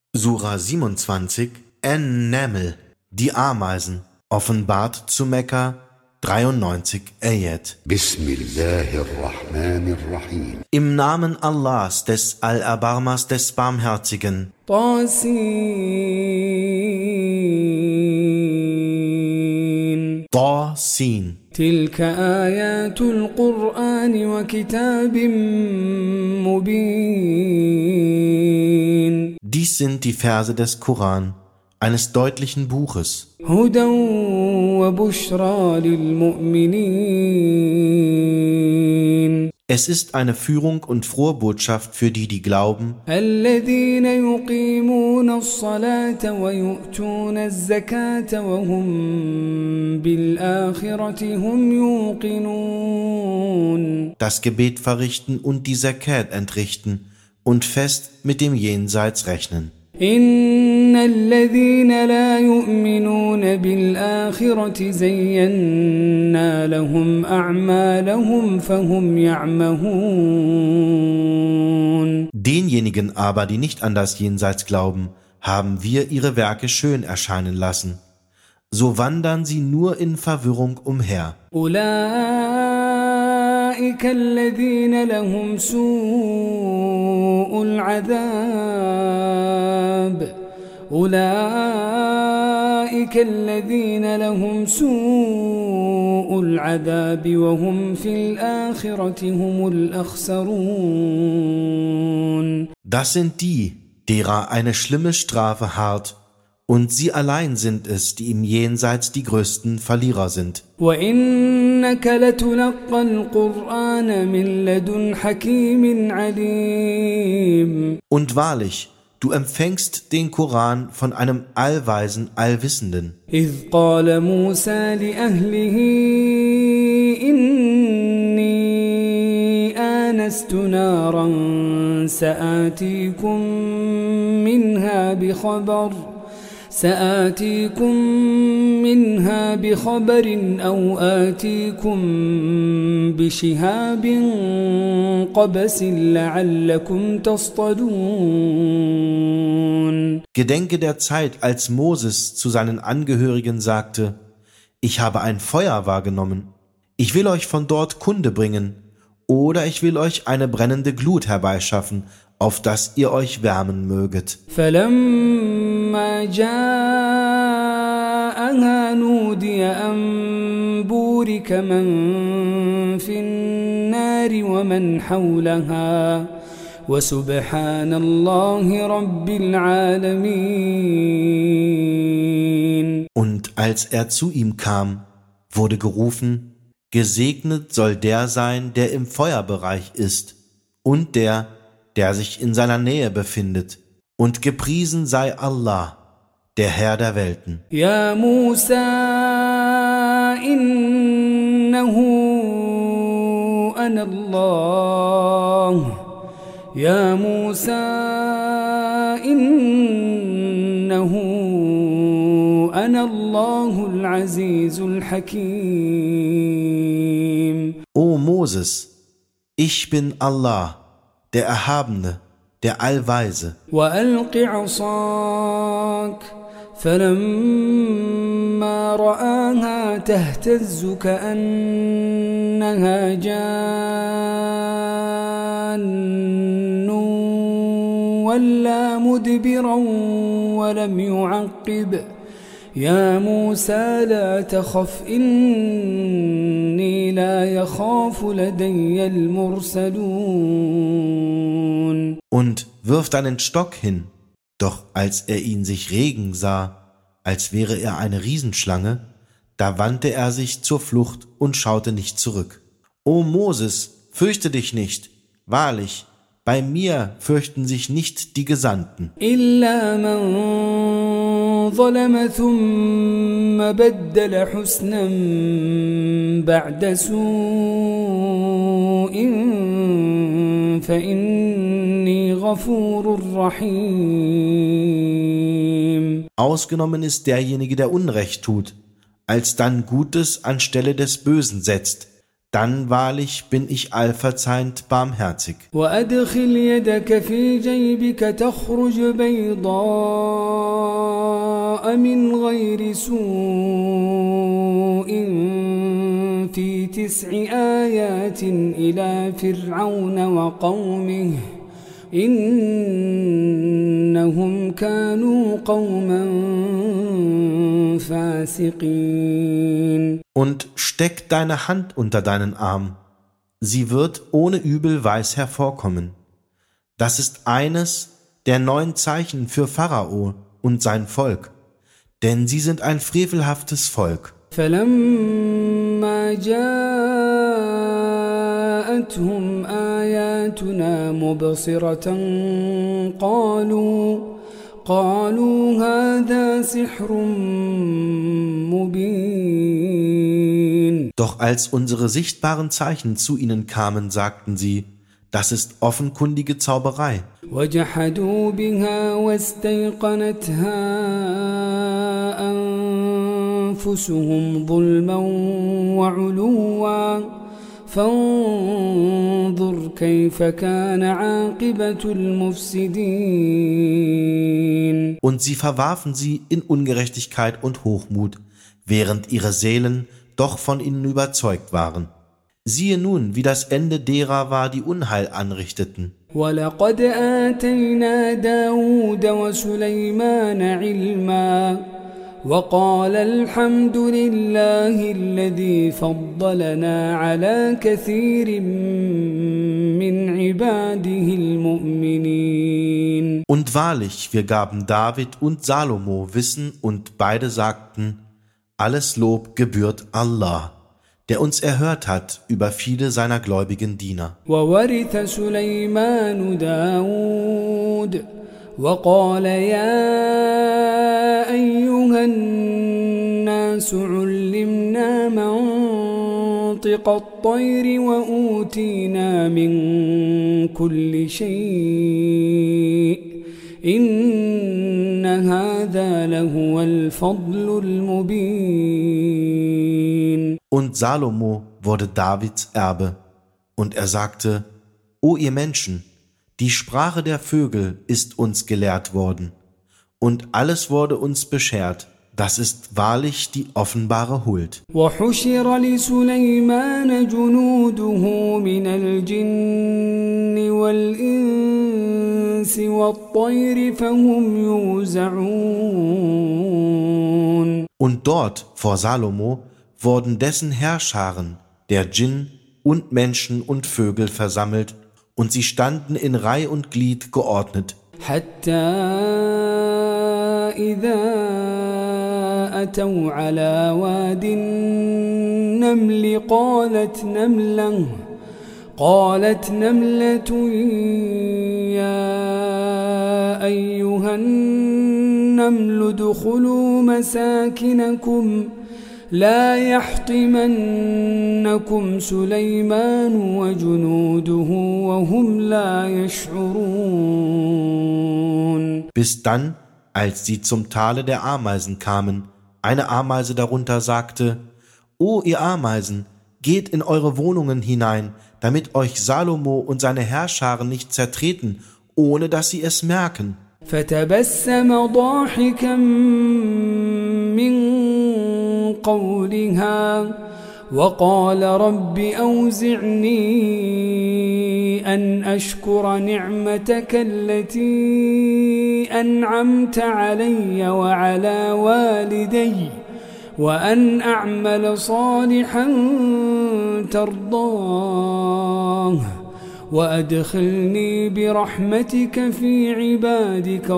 Sura 27, An-Naml, die Ameisen, offenbart zu Mekka, 93 Ayat. Bismillahirrahmanirrahim. Im Namen Allahs, des Allerbarmers, des Barmherzigen. طاسين Tasin. تلك آيات القرآن وكتاب مبين Dies sind die Verse des Koran, eines deutlichen Buches, هدى وبشرى للمؤمنين Es ist eine Führung und frohe Botschaft für die, die glauben, الذين يقيمون الصلاة ويؤتون الزكاة وهم بالآخرة هم يوقنون das Gebet verrichten und die Zakat entrichten und fest mit dem Jenseits rechnen. إن الذين لا يؤمنون بالآخرة زينا لهم أعمالهم فهم يعمهون Denjenigen aber, die nicht an das Jenseits glauben, haben wir ihre Werke schön erscheinen lassen. So wandern sie nur in Verwirrung umher. أولئك الذين لهم سوء العذاب أولئك الذين لهم سوء العذاب وهم في الآخرة هم الأخسرون Das sind die, derer eine schlimme Strafe harrt, und sie allein sind es, die im Jenseits die größten Verlierer sind. وإنك لتلقى القرآن من لدن حكيم عليم Und wahrlich, du empfängst den Koran von einem allweisen, allwissenden. إذ قال موسى لأهله إني آنست نارا سآتيكم منها بخبر أو آتيكم بشهاب قبس لعلكم تصطلون Gedenke der Zeit, als Moses zu seinen Angehörigen sagte, ich habe ein Feuer wahrgenommen. Ich will euch von dort Kunde bringen, oder ich will euch eine brennende Glut herbeischaffen, auf das ihr euch wärmen möget. فلما جاءها نودي أن بورك من في النار ومن حولها وسبحان الله رب العالمين Und als er zu ihm kam, wurde gerufen, gesegnet soll der sein, der im Feuerbereich ist, und der sich in seiner Nähe befindet, und gepriesen sei Allah, der Herr der Welten. يا موسى إنه أنا الله يا موسى إنه أنا الله العزيز الحكيم O Moses, ich bin Allah, der Erhabene, der Allweise. وألق عصاك فلما رآها تهتز كأنها جان ولا مدبرا ولم يعقب يا موسى لا تخف إني لا يخاف لدي المرسلون Und wirf deinen Stock hin. Doch als er ihn sich regen sah, als wäre er eine Riesenschlange, da wandte er sich zur Flucht und schaute nicht zurück. O Moses, fürchte dich nicht. Wahrlich, bei mir fürchten sich nicht die Gesandten. إلا من ظلم ثم بدل حسنا بعد سوء فإني غفور رحيم Ausgenommen ist derjenige, der Unrecht tut, als dann Gutes anstelle des Bösen setzt, dann wahrlich bin ich allverzeihend barmherzig. وأدخل يدك في جيبك تخرج بيضاء من غير سوء في 9 آيات إلى فرعون وقومه إنهم كانوا قوما فاسقين. Und steck deine Hand unter deinen Arm. Sie wird ohne Übel weiß hervorkommen. Das ist eines der 9 Zeichen für Pharao und sein Volk, denn sie sind ein frevelhaftes Volk. فلما جاءتهم آياتنا مبصرة قالوا هذا سحر مبين. Doch als unsere sichtbaren Zeichen zu ihnen kamen, sagten sie, das ist offenkundige Zauberei. وجحدوا بها واستيقنتها أنفسهم ظلما وعلوا فانظر كيف كان عاقبة المفسدين. Und sie verwarfen sie in Ungerechtigkeit und Hochmut, während ihre Seelen doch von ihnen überzeugt waren. Siehe nun, wie das Ende derer war, die Unheil anrichteten. وَلَقَدْ آتَيْنَا دَاوُودَ وَسُلَيْمَانَ عِلْمًا وَقَالَ الْحَمْدُ لِلَّهِ الَّذِي فَضَّلَنَا عَلَى كَثِيرٍ مِّنْ عِبَادِهِ الْمُؤْمِنِينَ. Und wahrlich, wir gaben David und Salomo Wissen, und beide sagten, alles Lob gebührt Allah, der uns erhört hat über viele seiner gläubigen Diener. وَوَرِثَ سُلَيْمَانُ دَاوُودَ وَقَالَ يَا أَيُّهَا النَّاسُ عُلِّمْنَا مَنطِقَ الطَّيْرِ وَأُوتِينَا مِنْ كُلِّ شَيْءٍ إِنَّ هَذَا لَهُوَ الْفَضْلُ الْمُبِينُ. Und Salomo wurde Davids Erbe, und er sagte, O ihr Menschen, die Sprache der Vögel ist uns gelehrt worden, und alles wurde uns beschert, das ist wahrlich die offenbare Huld. وحشر لسليمان جنوده من الجن والإنس والطير فهم يوزعون. Und dort, vor Salomo, wurden dessen Heerscharen, der Djinn und Menschen und Vögel versammelt, und sie standen in Reih und Glied geordnet. حتى إذا أتوا على واد النمل قالت نملة يا أيها النمل ادخلوا مساكنكم لا يحطمنكم سليمان وجنوده وهم لا يشعرون. Bis dann, als sie zum Tale der Ameisen kamen, eine Ameise darunter sagte, O ihr Ameisen, geht in eure Wohnungen hinein, damit euch Salomo und seine Heerscharen nicht zertreten, ohne dass sie es merken. فتبسم ضاحكا من قولها وقال رب أوزعني أن أشكر نعمتك التي أنعمت علي وعلى والدي وأن أعمل صالحا ترضاه وأدخلني برحمتك في عبادك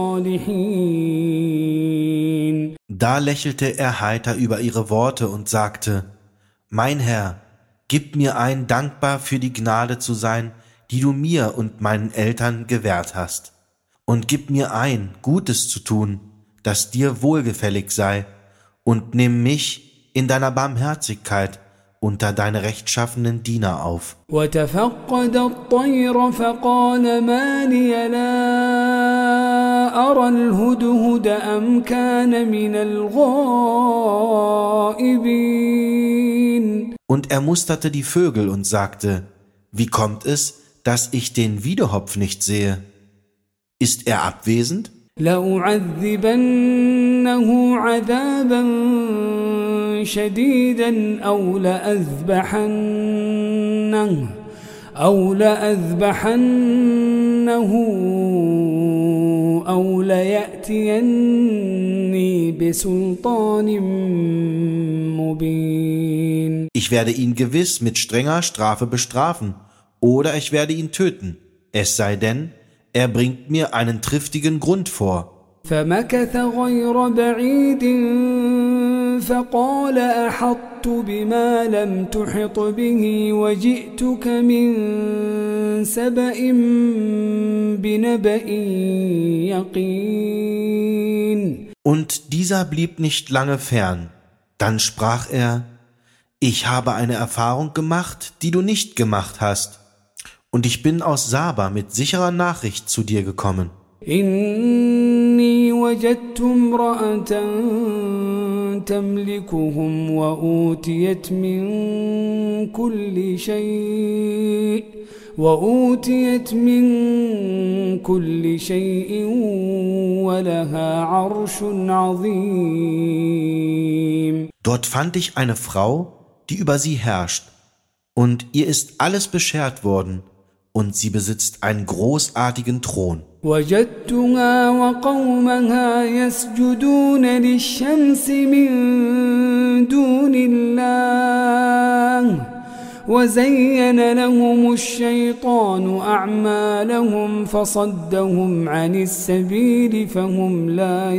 الصالحين. Da lächelte er heiter über ihre Worte und sagte, Mein Herr, gib mir ein, dankbar für die Gnade zu sein, die du mir und meinen Eltern gewährt hast. Und gib mir ein, Gutes zu tun, das dir wohlgefällig sei, und nimm mich in deiner Barmherzigkeit unter deine rechtschaffenen Diener auf. وتفقد الطير فقال ما لي لا أرى الهدهد أم كان من الغائبين. Und er musterte die Vögel und sagte, wie kommt es, dass ich den Wiedehopf nicht sehe? Ist er abwesend? لأعذبنه عذابا شديدا أو لأذبحنه أو ليأتيني بسلطان مبين. Ich werde ihn gewiss mit strenger Strafe bestrafen, oder ich werde ihn töten, es sei denn, er bringt mir einen triftigen Grund vor. فمكث غير بعيد فقال أحطت بما لم تحط به وجئتك من سبأ بنبأ يقين. Und dieser blieb nicht lange fern. Dann sprach er, ich habe eine Erfahrung gemacht, die du nicht gemacht hast. Und ich bin aus Saba mit sicherer Nachricht zu dir gekommen. إني وجدت امرأة تملكهم وأوتيت من كل شيء ولها عرش عظيم. Dort fand ich eine Frau, die über sie herrscht, und ihr ist alles beschert worden, und sie besitzt einen großartigen Thron. وجدتها وقومها يسجدون للشمس من دون الله وزين لهم الشيطان أعمالهم فصدهم عن السبيل فهم لا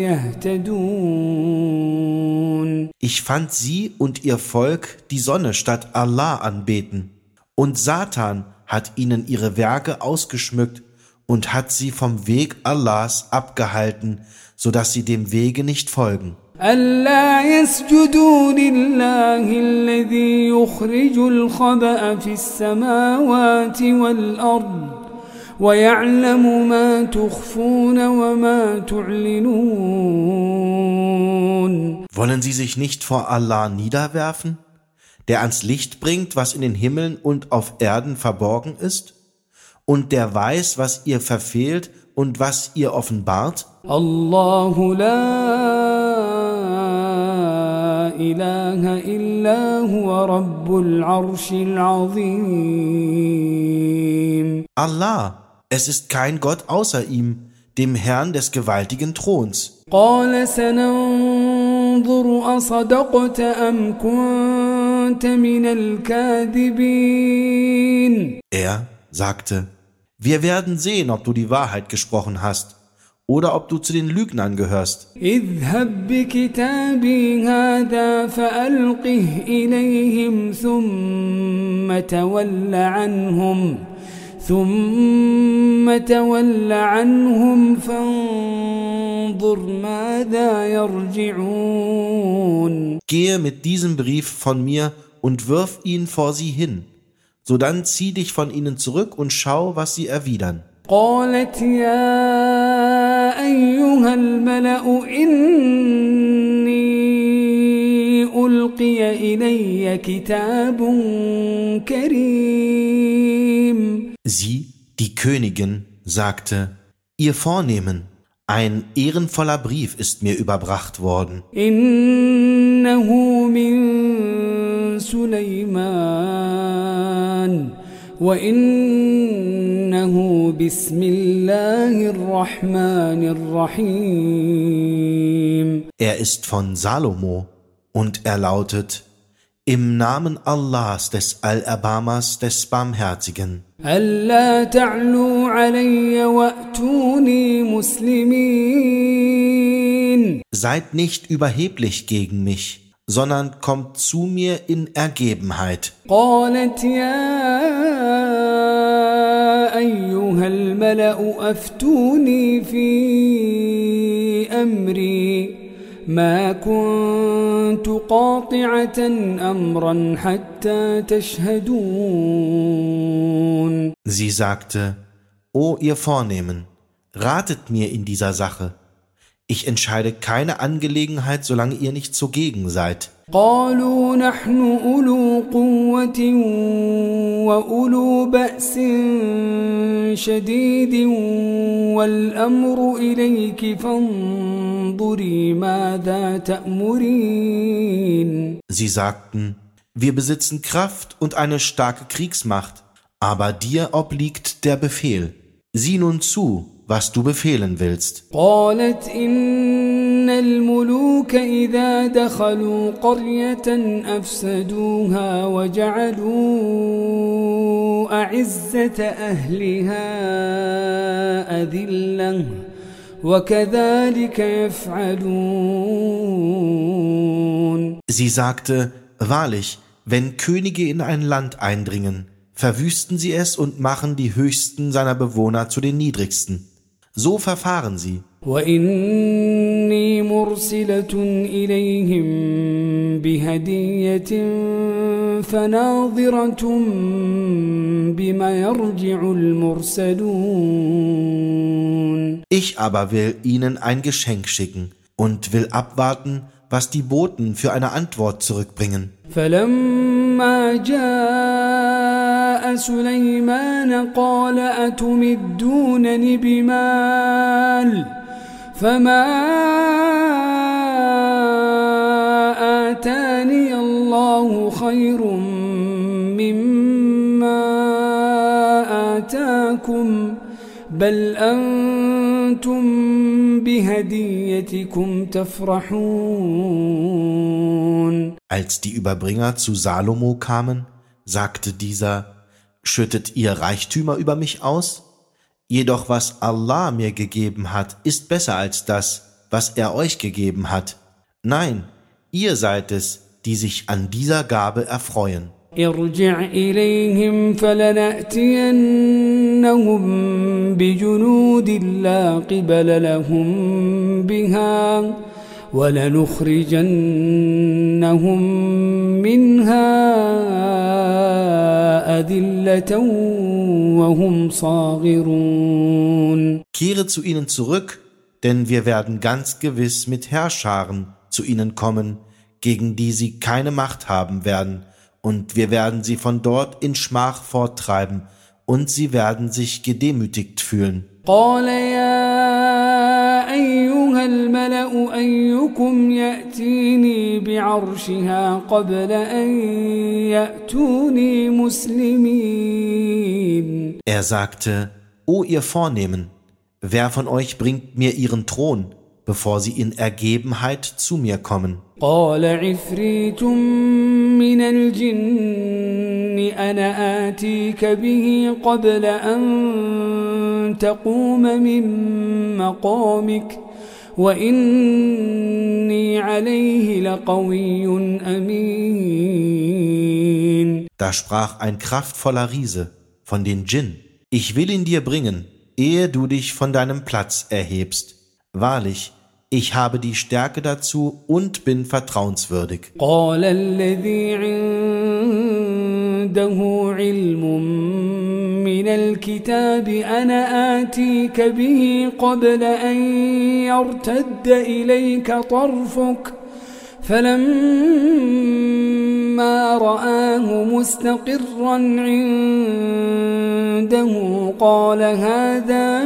يهتدون. Ich fand sie und ihr Volk die Sonne statt Allah anbeten, und Satan hat ihnen ihre Werke ausgeschmückt und hat sie vom Weg Allahs abgehalten, so dass sie dem Wege nicht folgen. ألا يسجدوا لله الذي يخرج الخبأ في السماوات والأرض ويعلم ما تخفون وما تعلنون. Wollen sie sich nicht vor Allah niederwerfen, der ans Licht bringt, was in den Himmeln und auf Erden verborgen ist, und der weiß, was ihr verfehlt und was ihr offenbart? Allahu la ilaha illa huwa rabbul arshil azim. Allah, es ist kein Gott außer ihm, dem Herrn des gewaltigen Throns. قال سننظر أصدقت أم كنت من الكاذبين. Er sagte, wir werden sehen, ob du die Wahrheit gesprochen hast oder ob du zu den Lügnern gehörst. اذهب بكتابي هذا فألقه إليهم ثم تول عنهم فانظر ماذا يرجعون. Gehe mit diesem Brief von mir und wirf ihn vor sie hin. Sodann zieh dich von ihnen zurück und schau, was sie erwidern. قالت يا أيها الملأ إني ألقي إلي كتاب كريم. Sie, die Königin, sagte, ihr Vornehmen, ein ehrenvoller Brief ist mir überbracht worden. إنه من سليمان وإنه بسم الله الرحمن الرحيم. Er ist von Salomo und er lautet, im Namen Allahs des Allerbarmers des Barmherzigen. ألا تعلوا علي وأتوني مسلمين. Seid nicht überheblich gegen mich, sondern kommt zu mir in Ergebenheit. قالت يا أيها الملأ أفتوني في أمري ما كنت قاطعة أمرا حتى تشهدون. Sie sagte, O ihr Vornehmen, ratet mir in dieser Sache. Ich entscheide keine Angelegenheit, solange ihr nicht zugegen seid. قالوا نحن أولو قوة وأولو بأس شديد والأمر إليك فانظري ماذا تأمرين. Sie sagten, wir besitzen Kraft und eine starke Kriegsmacht, aber dir obliegt der Befehl. Sieh nun zu, was du befehlen willst. قالت إن الملوك إذا دخلوا قرية أفسدوها وجعلوا أعزة أهلها أذلة وكذلك يفعلون. Sie sagte, wahrlich, wenn Könige in ein Land eindringen, verwüsten sie es und machen die Höchsten seiner Bewohner zu den Niedrigsten. So verfahren sie. وإني مرسلة إليهم بهدية فناظرة بما يرجع المرسلون. Ich aber will ihnen ein Geschenk schicken und will abwarten, was die Boten für eine Antwort zurückbringen. فلما جاء سليمان قال أتمدونني بمال فما آتاني الله خير مما آتاكم بل أنتم بهديتكم تفرحون. Als die Überbringer zu Salomo kamen, sagte dieser, schüttet ihr Reichtümer über mich aus? Jedoch was Allah mir gegeben hat, ist besser als das, was er euch gegeben hat. Nein, ihr seid es, die sich an dieser Gabe erfreuen. ارجع إليهم فلنأتينهم بجنود لا قبل لهم بها ولنخرجنهم منها أذلة وهم صاغرون. Kehre zu ihnen zurück, denn wir werden ganz gewiss mit Heerscharen zu ihnen kommen, gegen die sie keine Macht haben werden, und wir werden sie von dort in Schmach forttreiben, und sie werden sich gedemütigt fühlen. قال يا أيها الملأ أيكم يأتيني بعرشها قبل أن يأتوني مسلمين. Er sagte, O ihr Vornehmen, wer von euch bringt mir ihren Thron, bevor sie in Ergebenheit zu mir kommen? قال عفريت من الجن أنا آتيك به قبل أن تقوم من مقامك وإني عليه لقوي أمين. Da sprach ein kraftvoller Riese von den Djinn, ich will ihn dir bringen, ehe du dich von deinem Platz erhebst. Wahrlich, ich habe die Stärke dazu und bin vertrauenswürdig. قال الذي عنده علم من الكتاب أنا آتيك به قبل أن يرتد إليك طرفك فلما رآه مستقرا عنده قال هذا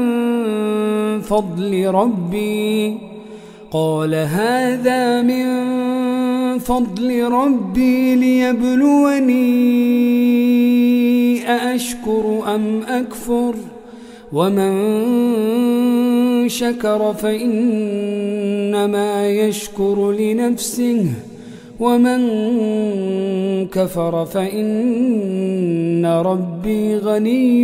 من فضل ربي ليبلوني أأشكر أم أكفر ومن شكر فإنما يشكر لنفسه ومن كفر فإن ربي غني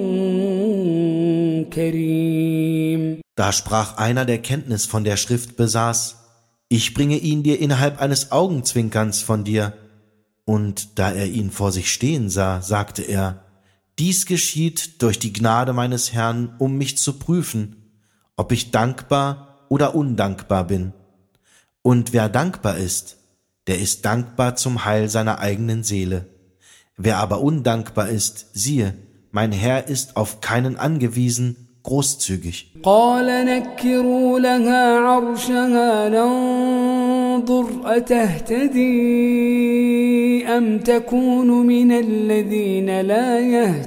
كريم. Da sprach einer, der Kenntnis von der Schrift besaß, ich bringe ihn dir innerhalb eines Augenzwinkerns von dir. Und da er ihn vor sich stehen sah, sagte er, dies geschieht durch die Gnade meines Herrn, um mich zu prüfen, ob ich dankbar oder undankbar bin. Und wer dankbar ist, der ist dankbar zum Heil seiner eigenen Seele. Wer aber undankbar ist, siehe, mein Herr ist auf keinen angewiesen großzügig. قال نكروا لها عرشها ننظر أتهتدي أم تكون من الذين لا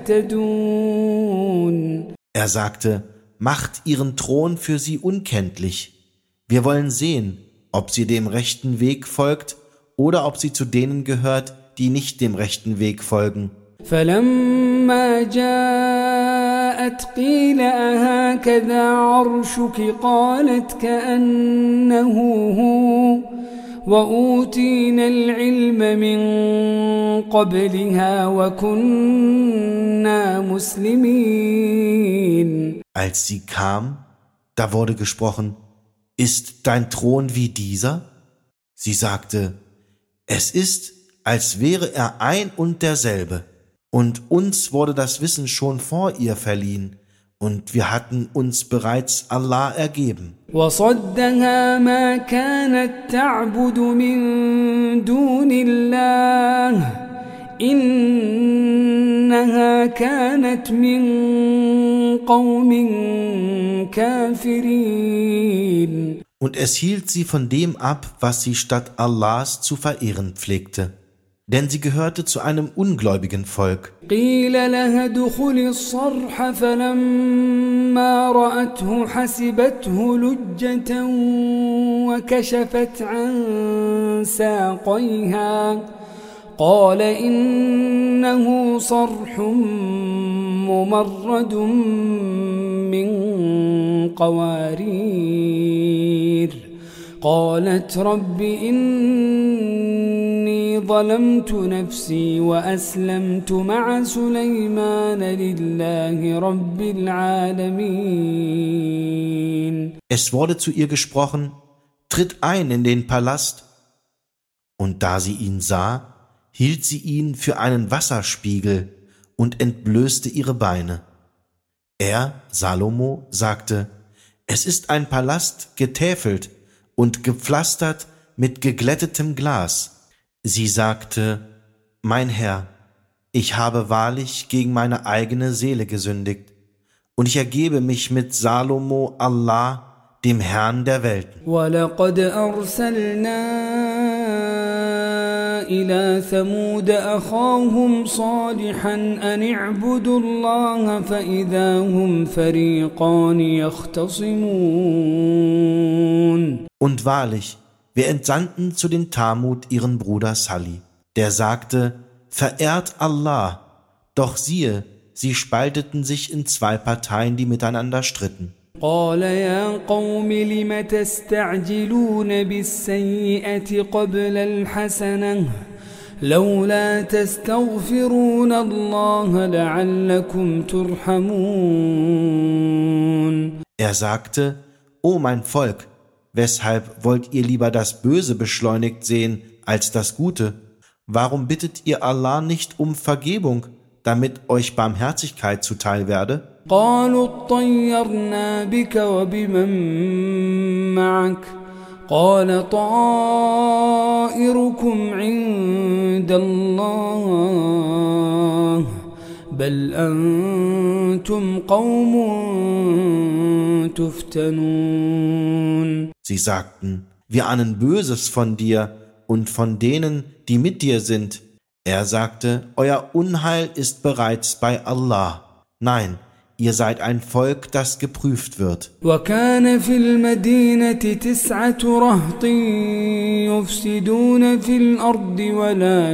يهتدون. Er sagte, macht ihren Thron für sie unkenntlich. Wir wollen sehen, ob sie dem rechten Weg folgt oder ob sie zu denen gehört, die nicht dem rechten Weg folgen. فلما جاءت قيل أهكذا عرشك قالت كأنه هو وأوتينا العلم من قبلها وكنا مسلمين. Als sie kam, da wurde gesprochen, ist dein Thron wie dieser? Sie sagte, es ist, als wäre er ein und derselbe. Und uns wurde das Wissen schon vor ihr verliehen, und wir hatten uns bereits Allah ergeben. وصدها ما كانت تعبد من دون الله إنها كانت من قوم كافرين. Und es hielt sie von dem ab, was sie statt Allahs zu verehren pflegte. Denn sie gehörte zu einem ungläubigen Volk. قيل لها ادخلي الصرح فلما رأته حسبته لجة وكشفت عن ساقيها قال إنه صرح ممرد من قوارير قالت رب إني ظلمت نفسي وأسلمت مع سليمان لله رب العالمين. Es wurde zu ihr gesprochen, tritt ein in den Palast. Und da sie ihn sah, hielt sie ihn für einen Wasserspiegel und entblößte ihre Beine. Er, Salomo, sagte, es ist ein Palast getäfelt und gepflastert mit geglättetem Glas. Sie sagte, mein Herr, ich habe wahrlich gegen meine eigene Seele gesündigt, und ich ergebe mich mit Salomo Allah, dem Herrn der Welten. وَلَقَدْ أَرْسَلْنَا إِلَى ثَمُودَ أَخَاهُمْ صَالِحًا أَنِ اعْبُدُوا اللَّهَ فَإِذَا هُمْ فَرِيقَانِ يَخْتَصِمُونَ. Und wahrlich, wir entsandten zu den Thamud ihren Bruder Salih, der sagte, verehrt Allah, doch siehe, sie spalteten sich in zwei Parteien, die miteinander stritten. قال يا قوم لم تستعجلون بالسيئة قبل الحسنة لولا تستغفرون الله لعلكم ترحمون. Er sagte, O mein Volk, weshalb wollt ihr lieber das Böse beschleunigt sehen als das Gute? Warum bittet ihr Allah nicht um Vergebung, damit euch Barmherzigkeit zuteil werde? قالوا اطيرنا بك وبمن معك قال طائركم عند الله بل أنتم قوم تفتنون. Sie sagten, wir ahnen Böses von dir und von denen, die mit dir sind. Er sagte, euer Unheil ist bereits bei Allah. Nein, ihr seid ein Volk, das geprüft wird. وكان في المدينة 9 رهط يفسدون في الأرض ولا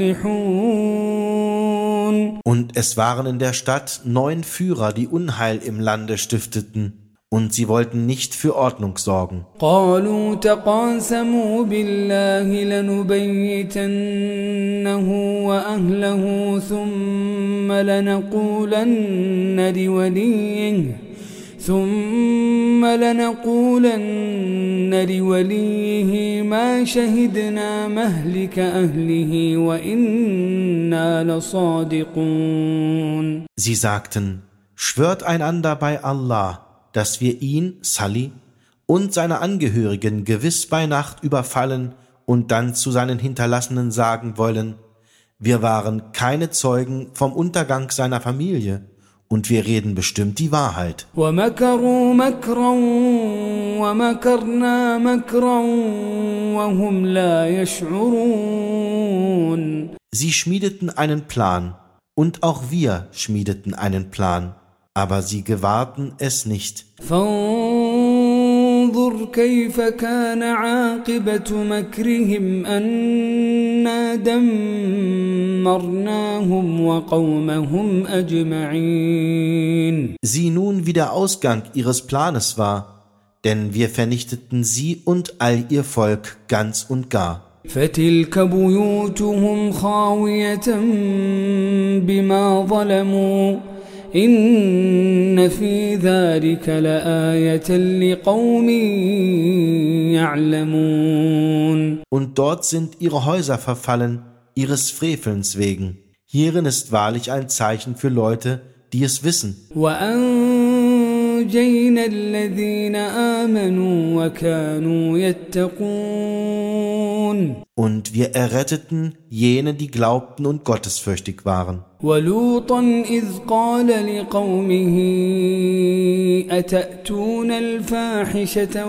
يصلحون. Und es waren in der Stadt 9 Führer, die Unheil im Lande stifteten, und sie wollten nicht für Ordnung sorgen. قالوا تقاسموا بالله لنبيتنه وأهله ثم لنقولن لوليه ما شهدنا مهلك أهله وإنا لصادقون. Sie sagten, schwört einander bei Allah, dass wir ihn, Salih, und seine Angehörigen gewiss bei Nacht überfallen und dann zu seinen Hinterlassenen sagen wollen, wir waren keine Zeugen vom Untergang seiner Familie und wir reden bestimmt die Wahrheit. ومكروا مكرا ومكرنا مكرا وهم لا يشعرون. Sie schmiedeten einen Plan, und auch wir schmiedeten einen Plan, aber sie gewahrten es nicht. فانظر كيف كان عاقبة مكرهم أنا دمرناهم وقومهم أجمعين. Sieh nun, wie der Ausgang ihres Planes war, denn wir vernichteten sie und all ihr Volk ganz und gar. فتلك بيوتهم خاوية بما ظلموا إن في ذلك لآية لقوم يعلمون. Und dort sind ihre Häuser verfallen, ihres Frevelns wegen. Hierin ist wahrlich ein Zeichen für Leute, die es wissen. وأنجينا الذين آمنوا وكانوا يتقون. Und wir erretteten jene, die glaubten und gottesfürchtig waren. ولوطا إذ قال لقومه أتأتون الفاحشة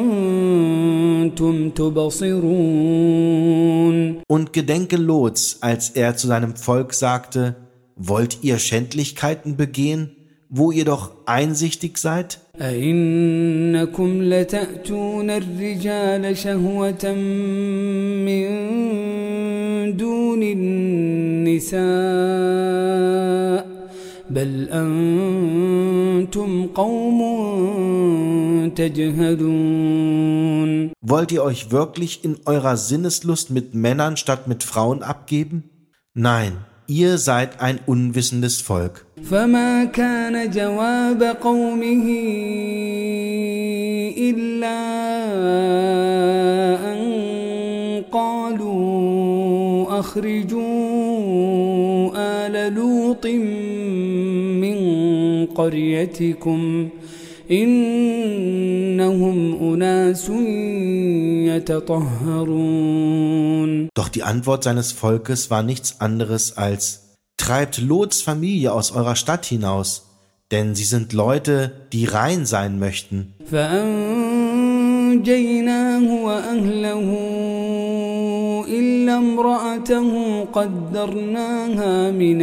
وأنتم تبصرون. Und gedenke Lots, als er zu seinem Volk sagte, wollt ihr Schändlichkeiten begehen, wo ihr doch einsichtig seid? أئنكم لتأتون الرجال شهوة من دون النساء بل أنتم قوم تجهلون. Wollt ihr euch wirklich in eurer Sinneslust mit Männern statt mit Frauen abgeben? Nein, ihr seid ein unwissendes Volk. فما كان جواب قومه إلا أن قالوا أخرجوا آل لوط من قريتكم إنهم أناس يتطهرون. Doch die Antwort seines Volkes war nichts anderes als: Treibt Lots Familie aus eurer Stadt hinaus, denn sie sind Leute, die rein sein möchten. فأنجيناه وأهله إلا امرأته قدرناها من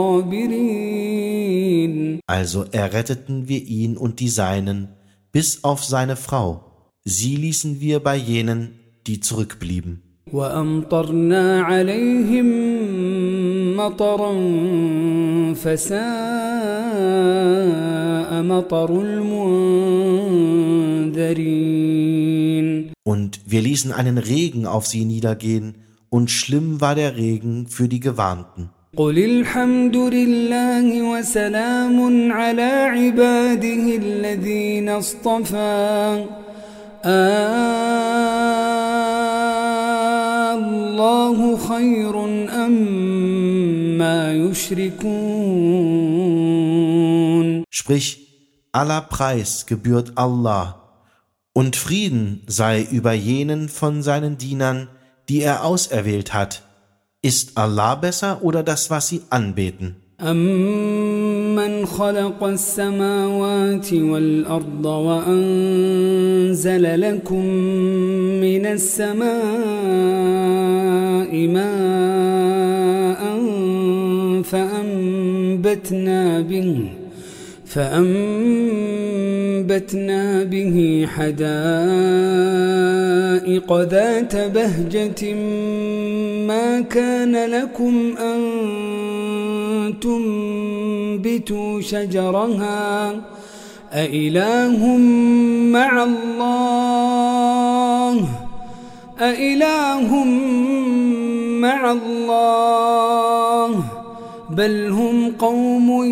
الغابرين. Also erretteten wir ihn und die Seinen, bis auf seine Frau. Sie ließen wir bei jenen, die zurückblieben. وأمطرنا عليهم مطرا فساء مطر المنذرين. Und wir ließen einen Regen auf sie niedergehen, und schlimm war der Regen für die Gewarnten. قل الحمد لله وسلام على عباده الذين اصطفى الله خير أما يشركون. Sprich, aller Preis gebührt Allah, und Frieden sei über jenen von seinen Dienern, die er auserwählt hat. Ist Allah besser oder das, was sie anbeten? أَمَّنْ خَلَقَ السَّمَاوَاتِ وَالْأَرْضَ وَأَنزَلَ لَكُم مِّنَ السَّمَاءِ مَاءً فأنبتنا به حدائق ذات بهجة ما كان لكم أن تنبتوا شجرها أإله مع الله بل هم قوم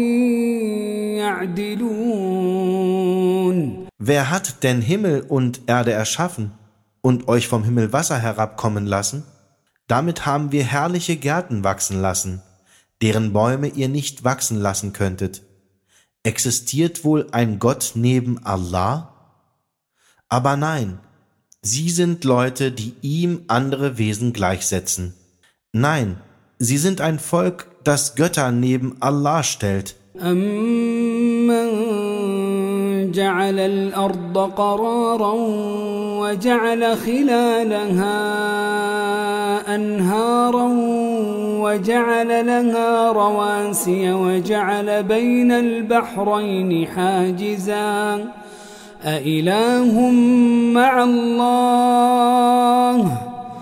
يعدلون. Wer hat denn Himmel und Erde erschaffen und euch vom Himmel Wasser herabkommen lassen? Damit haben wir herrliche Gärten wachsen lassen, deren Bäume ihr nicht wachsen lassen könntet. Existiert wohl ein Gott neben Allah? Aber nein, sie sind Leute, die ihm andere Wesen gleichsetzen. Nein, sie sind ein Volk, das Götter neben Allah stellt. أَمَّنْ جَعَلَ الْأَرْضَ قَرَارًا وَجَعَلَ خِلَالَهَا أَنْهَارًا وَجَعَلَ لَهَا رَوَاسِيَ وَجَعَلَ بَيْنَ الْبَحْرَيْنِ حَاجِزًا أَإِلَٰهٌ مَّعَ اللَّهِ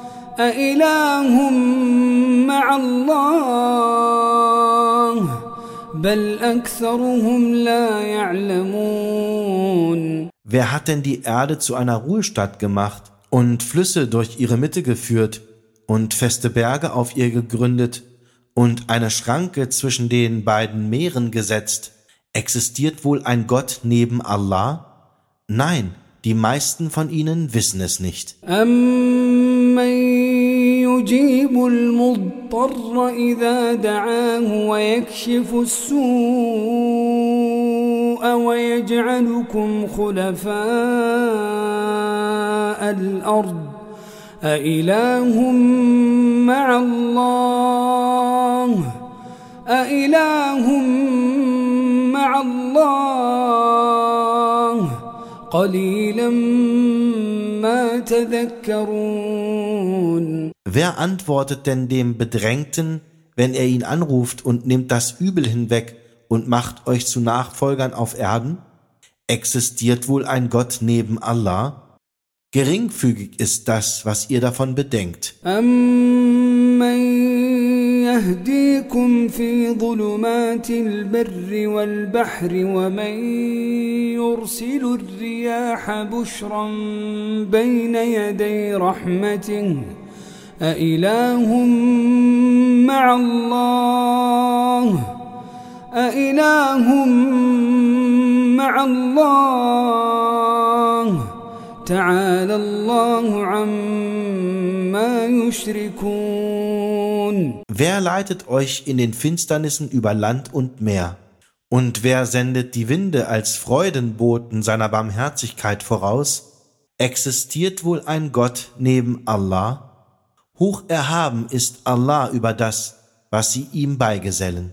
بَلْ أَكْثَرُهُمْ لَا يَعْلَمُونَ. Wer hat denn die Erde zu einer Ruhestadt gemacht und Flüsse durch ihre Mitte geführt und feste Berge auf ihr gegründet und eine Schranke zwischen den beiden Meeren gesetzt? Existiert wohl ein Gott neben Allah? Nein, die meisten von ihnen wissen es nicht. يجيب المضطر إذا دعاه ويكشف السوء ويجعلكم خلفاء الأرض أإله مع الله قليلا ما تذكرون. Wer antwortet denn dem Bedrängten, wenn er ihn anruft und nimmt das Übel hinweg und macht euch zu Nachfolgern auf Erden? Existiert wohl ein Gott neben Allah? Geringfügig ist das, was ihr davon bedenkt. يهديكم في ظلمات البر والبحر ومن يرسل الرياح بشرا بين يدي رحمته أإله مع الله تعالى الله عما يشركون. Wer leitet euch in den Finsternissen über Land und Meer? Und wer sendet die Winde als Freudenboten seiner Barmherzigkeit voraus? Existiert wohl ein Gott neben Allah? Hoch erhaben ist Allah über das, was sie ihm beigesellen.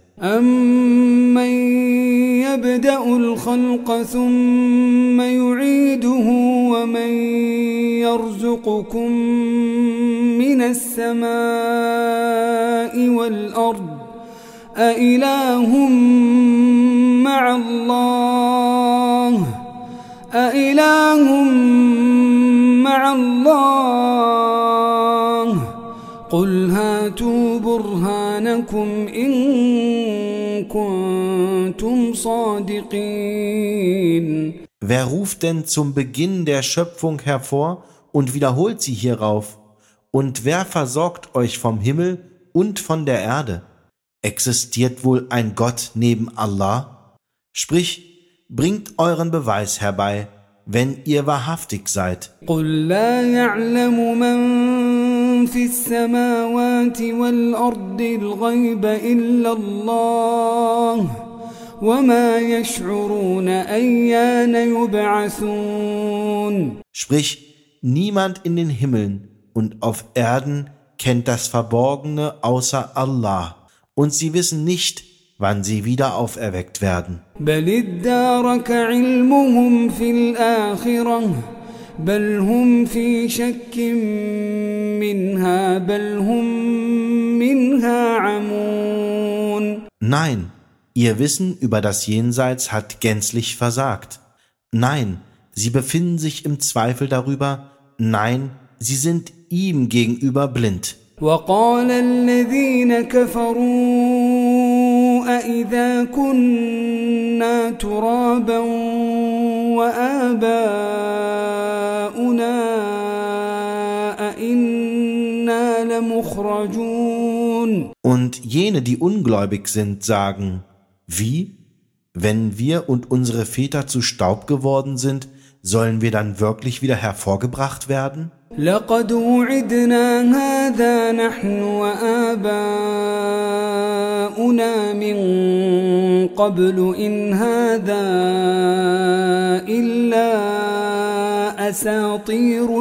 يبدأ الخلق ثم يعيده ومن يرزقكم من السماء والأرض أإله مع الله قل هاتوا برهانكم إن كنتم صادقين. Wer ruft denn zum Beginn der Schöpfung hervor und wiederholt sie hierauf? Und wer versorgt euch vom Himmel und von der Erde? Existiert wohl ein Gott neben Allah? Sprich, bringt euren Beweis herbei, wenn ihr wahrhaftig seid. قل لا يعلم من في السماوات والأرض الغيب إلا الله وما يشعرون أيان يبعثون. Sprich, niemand in den Himmeln und auf Erden kennt das Verborgene außer Allah, und sie wissen nicht, wann sie wieder auferweckt werden. بل ادارك علمهم في الآخرة بل هم في شك منها بل هم منها عمون. Nein, ihr Wissen über das Jenseits hat gänzlich versagt. Nein, sie befinden sich im Zweifel darüber. Nein, sie sind ihm gegenüber blind. وقال الذين كفروا أإذا كنا ترابا وآباؤنا أإنا لمخرجون. Und jene, die ungläubig sind, sagen, wie? Wenn wir und unsere Väter zu Staub geworden sind, sollen wir dann wirklich wieder hervorgebracht werden? لقد وعدنا هذا نحن وآباؤنا من قبل إن هذا إلا أساطير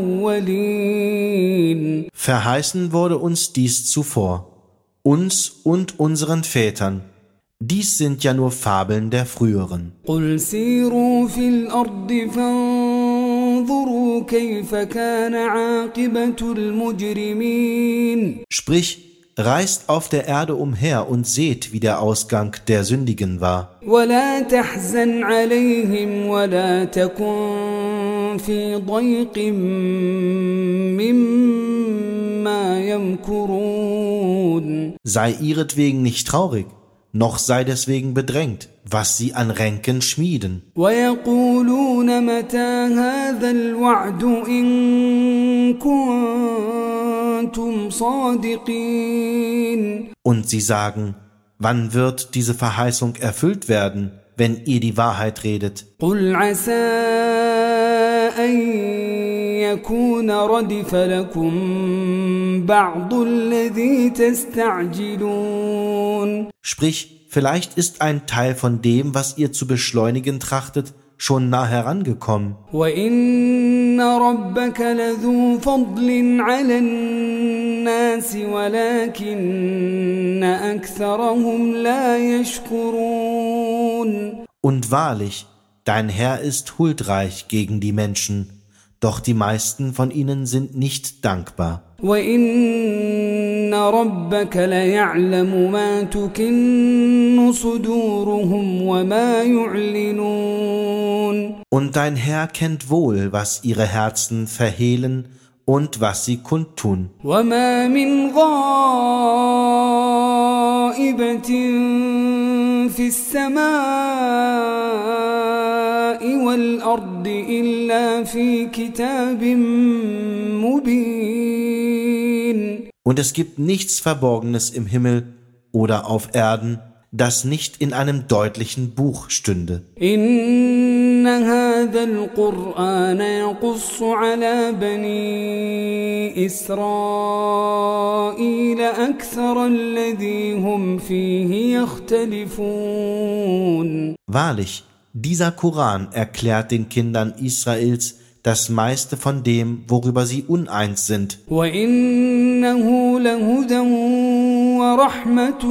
الأولين. Verheißen wurde uns dies zuvor, uns und unseren Vätern. Dies sind ja nur Fabeln der früheren. قل سيروا في الأرض فانظروا كيف كان عاقبة المجرمين. Sprich, reist auf der Erde umher und seht, wie der Ausgang der Sündigen war. ولا تحزن عليهم ولا تكن في ضيق مما يمكرون. Sei ihretwegen nicht traurig, noch sei deswegen bedrängt, was sie an Ränken schmieden. ويقولون متى هذا الوعد إن كنتم صادقين. Und sie sagen, wann wird diese Verheißung erfüllt werden, wenn ihr die Wahrheit redet? قل عسى أن يكون ردف لكم بعض الذي تستعجلون. Sprich, vielleicht ist ein Teil von dem, was ihr zu beschleunigen trachtet, schon nah herangekommen. وإن ربك لذو فضل على الناس ولكن أكثرهم لا يشكرون. Und wahrlich, dein Herr ist huldreich gegen die Menschen, doch die meisten von ihnen sind nicht dankbar. وإن ربك ليعلم ما تكن صدورهم وما يعلنون. Und dein Herr kennt wohl, was ihre Herzen verhehlen und was sie kundtun. وما من غائبة في السماء والأرض إلا في كتاب مبين. Und es gibt nichts Verborgenes im Himmel oder auf Erden, das nicht in einem deutlichen Buch stünde. إن هذا القرآن يقص على بني إسرائيل أكثر الذي هم فيه يختلفون. Wahrlich, dieser Koran erklärt den Kindern Israels das meiste von dem, worüber sie uneins sind. وإنه لهدى ورحمة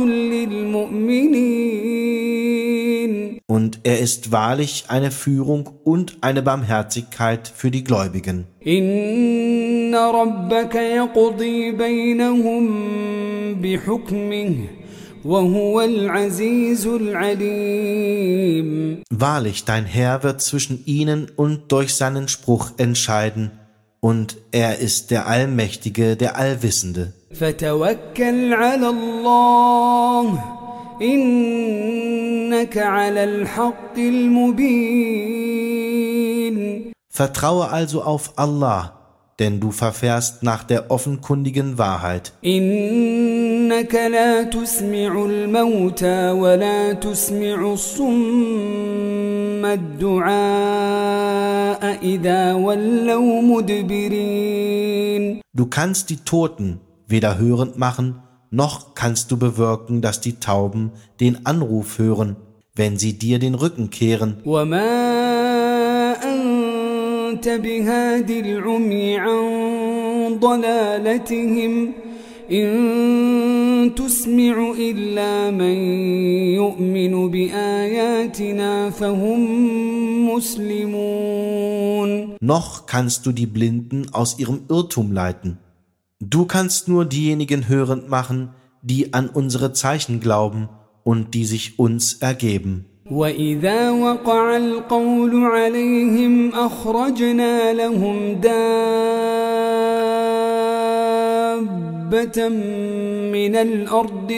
للمؤمنين. Und er ist wahrlich eine Führung und eine Barmherzigkeit für die Gläubigen. إن ربك يقضي بينهم بحكمه وهو العزيز العليم. Wahrlich, dein Herr wird zwischen ihnen und durch seinen Spruch entscheiden, und er ist der Allmächtige, der Allwissende. فتوكل على الله إنك على الحق المبين. Vertraue also auf Allah, denn du verfährst nach der offenkundigen Wahrheit. إنك لا تسمع الموتى ولا تسمع الصم الدعاء إذا ولوا مدبرين. Du kannst die Toten weder hörend machen, noch kannst du bewirken, dass die Tauben den Anruf hören, wenn sie dir den Rücken kehren. وما أنت بهاد العمي عن ضلالتهم إن تسمع إلا من يؤمن بآياتنا فهم مسلمون. Noch kannst du die Blinden aus ihrem Irrtum leiten. Du kannst nur diejenigen hörend machen, die an unsere Zeichen glauben und die sich uns ergeben. وإذا وقع القول عليهم أخرجنا لهم دابة من الأرض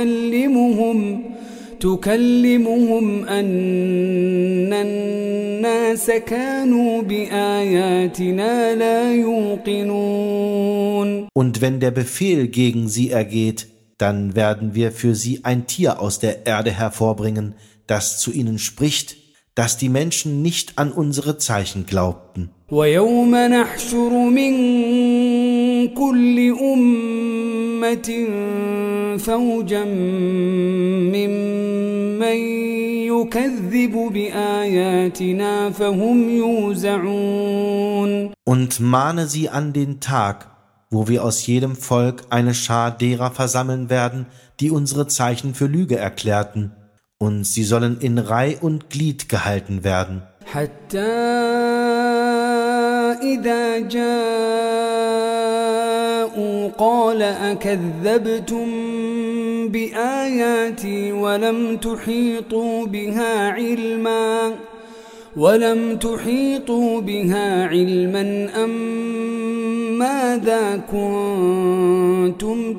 تكلمهم أن الناس كانوا بآياتنا لا يوقنون. Und wenn der Befehl gegen sie ergeht, dann werden wir für sie ein Tier aus der Erde hervorbringen, das zu ihnen spricht, dass die Menschen nicht an unsere Zeichen glaubten. ويوم نحشر من كل أمة فوجا ممن يكذب بآياتنا فهم يوزعون. Und mahne sie an den Tag, wo wir aus jedem Volk eine Schar derer versammeln werden, die unsere Zeichen für Lüge erklärten. und sie sollen in Reih und Glied gehalten werden. حتى إذا جاءوا قال أكذبتم بآياتي ولم تحيطوا بها علما أم ماذا كنتم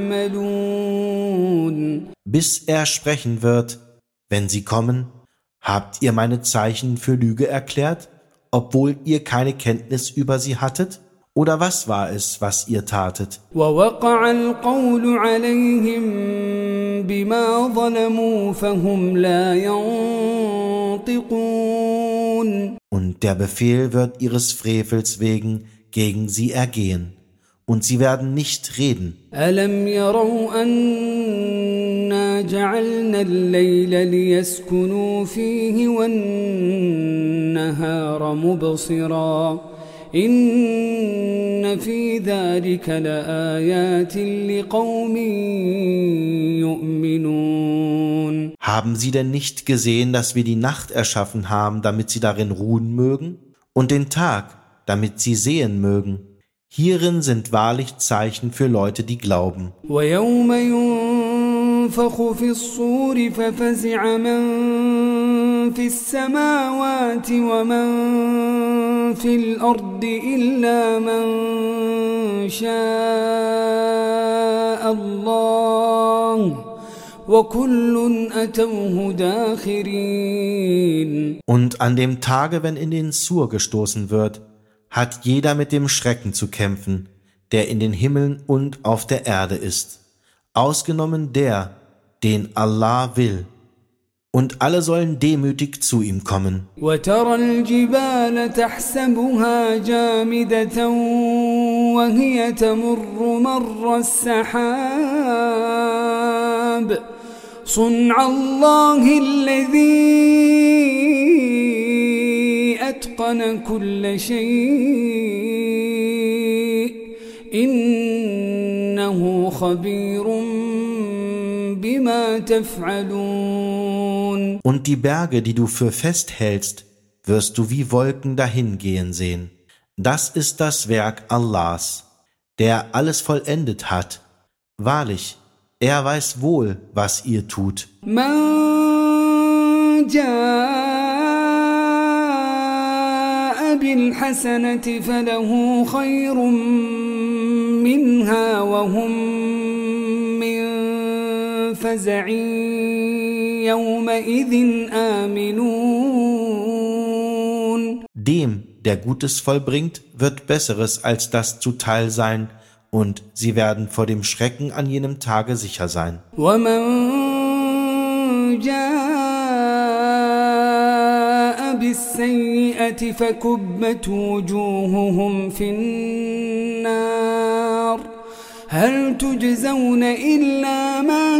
تعملون. Bis er sprechen wird, wenn sie kommen, habt ihr meine Zeichen für Lüge erklärt, obwohl ihr keine Kenntnis über sie hattet? Oder was war es, was ihr tatet? ووقع القول عليهم بما ظلموا فهم لا ينطقون. Und der Befehl wird ihres Frevels wegen gegen sie ergehen, und sie werden nicht reden. ألم يروا أنا جعلنا الليل ليسكنوا فيه والنهار مبصرا إن في ذلك لآيات لقوم يؤمنون. Haben sie denn nicht gesehen, dass wir die Nacht erschaffen haben, damit sie darin ruhen mögen, und den Tag, damit sie sehen mögen? Hierin sind wahrlich Zeichen für Leute, die glauben. ويوم ينفخ في الصور ففزع من في السماوات ومن في الأرض إلا من شاء الله وكل أتوه داخرين. Und an dem Tage, wenn in den Sur gestoßen wird, hat jeder mit dem Schrecken zu kämpfen, der in den Himmeln und auf der Erde ist, ausgenommen der, den Allah will. Und alle sollen demütig zu ihm kommen. وترى الجبال تحسبها جامدة وهي تمر مر السحاب صنع الله الذي أتقن كل شيء إنه خبير بما تفعلون. Und die Berge, die du für fest hältst, wirst du wie Wolken dahingehen sehen. Das ist das Werk Allahs, der alles vollendet hat. Wahrlich, er weiß wohl, was ihr tut. من جاء بالحسنة فله خير منها وهم من فزع يومئذ آمنون. Dem, der Gutes vollbringt, wird Besseres als das zuteil sein, und sie werden vor dem Schrecken an jenem Tage sicher sein. ومن جاء بالسيئة فكبت وجوههم في النار هل تجزون إلا ما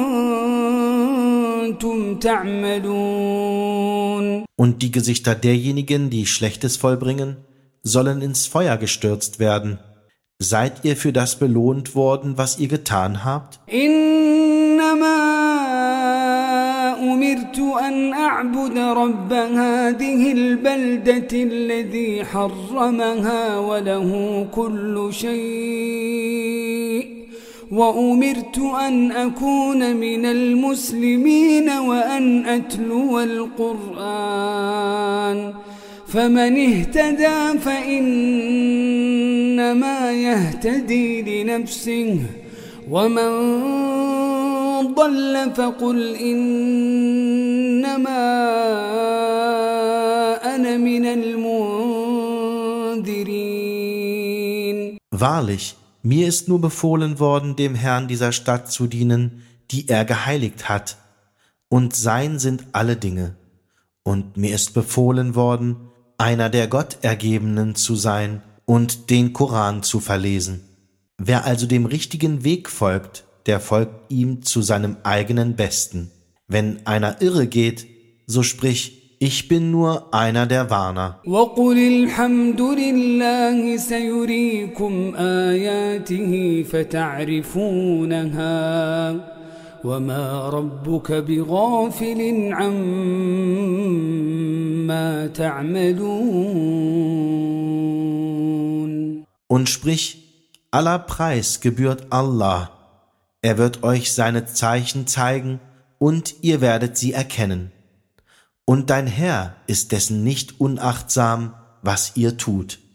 كنتم تعملون. Und die Gesichter derjenigen, die Schlechtes vollbringen, sollen ins Feuer gestürzt werden. Seid ihr für das belohnt worden, was ihr getan habt? إنما أمرت أن أعبد رب هذه البلدة الذي حرمها وله كل شيء وأمرت أن أكون من المسلمين وأن أتلو القرآن فمن اهتدى فإنما يهتدي لنفسه ومن ضل فقل إنما أنا من المنذرين. Wahrlich, mir ist nur befohlen worden, dem Herrn dieser Stadt zu dienen, die er geheiligt hat. Und sein sind alle Dinge. Und mir ist befohlen worden, einer der Gottergebenen zu sein und den Koran zu verlesen. Wer also dem richtigen Weg folgt, der folgt ihm zu seinem eigenen Besten. Wenn einer irre geht, so sprich, ich bin nur einer der Warner. وَقُلِ الْحَمْدُ لِلَّهِ سَيُرِيكُمْ آيَاتِهِ فَتَعْرِفُونَهَا وما ربك بغافل عما تعملون. Und sprich, aller Preis gebührt Allah. Er wird euch seine Zeichen zeigen und ihr werdet sie erkennen. Und dein Herr ist dessen nicht unachtsam, was ihr tut.